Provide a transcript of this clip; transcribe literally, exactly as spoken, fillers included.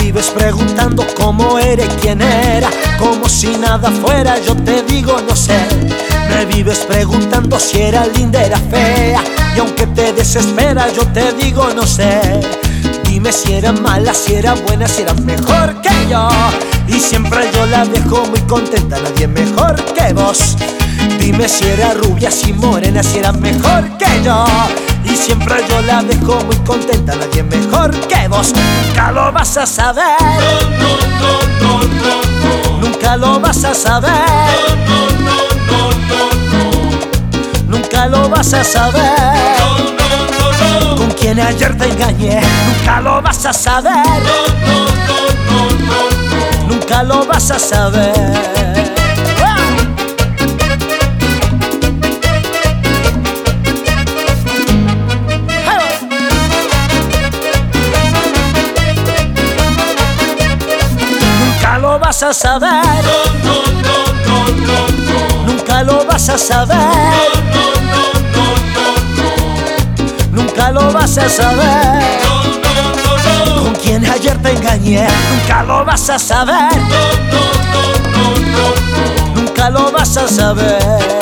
vives preguntando cómo eres, quién era, como si nada fuera. Yo te digo no sé. Me vives preguntando si era linda, era fea, y aunque te desespera yo te digo no sé. Dime si era mala, si era buena, si era mejor que yo, y siempre yo la dejo muy contenta, nadie mejor que vos. Dime si era rubia, si morena, si era mejor que yo, y siempre yo la dejo muy contenta, nadie mejor que vos. Nunca lo vas a saber, No, no, no, no, no, no. nunca lo vas a saber, No, no, no, no, no. nunca lo vas a saber. No, no, no, no. Con quien ayer te engañé, nunca lo vas a saber, No, no, no, no, no, no. nunca lo vas a saber. Nunca lo vas a saber, No, no, no, no, no, no. nunca lo vas a saber, No, no, no, no, no. nunca lo vas a saber. No, no, no, no. Con quien ayer te engañé, nunca lo vas a saber, No, no, no, no, no, no. nunca lo vas a saber.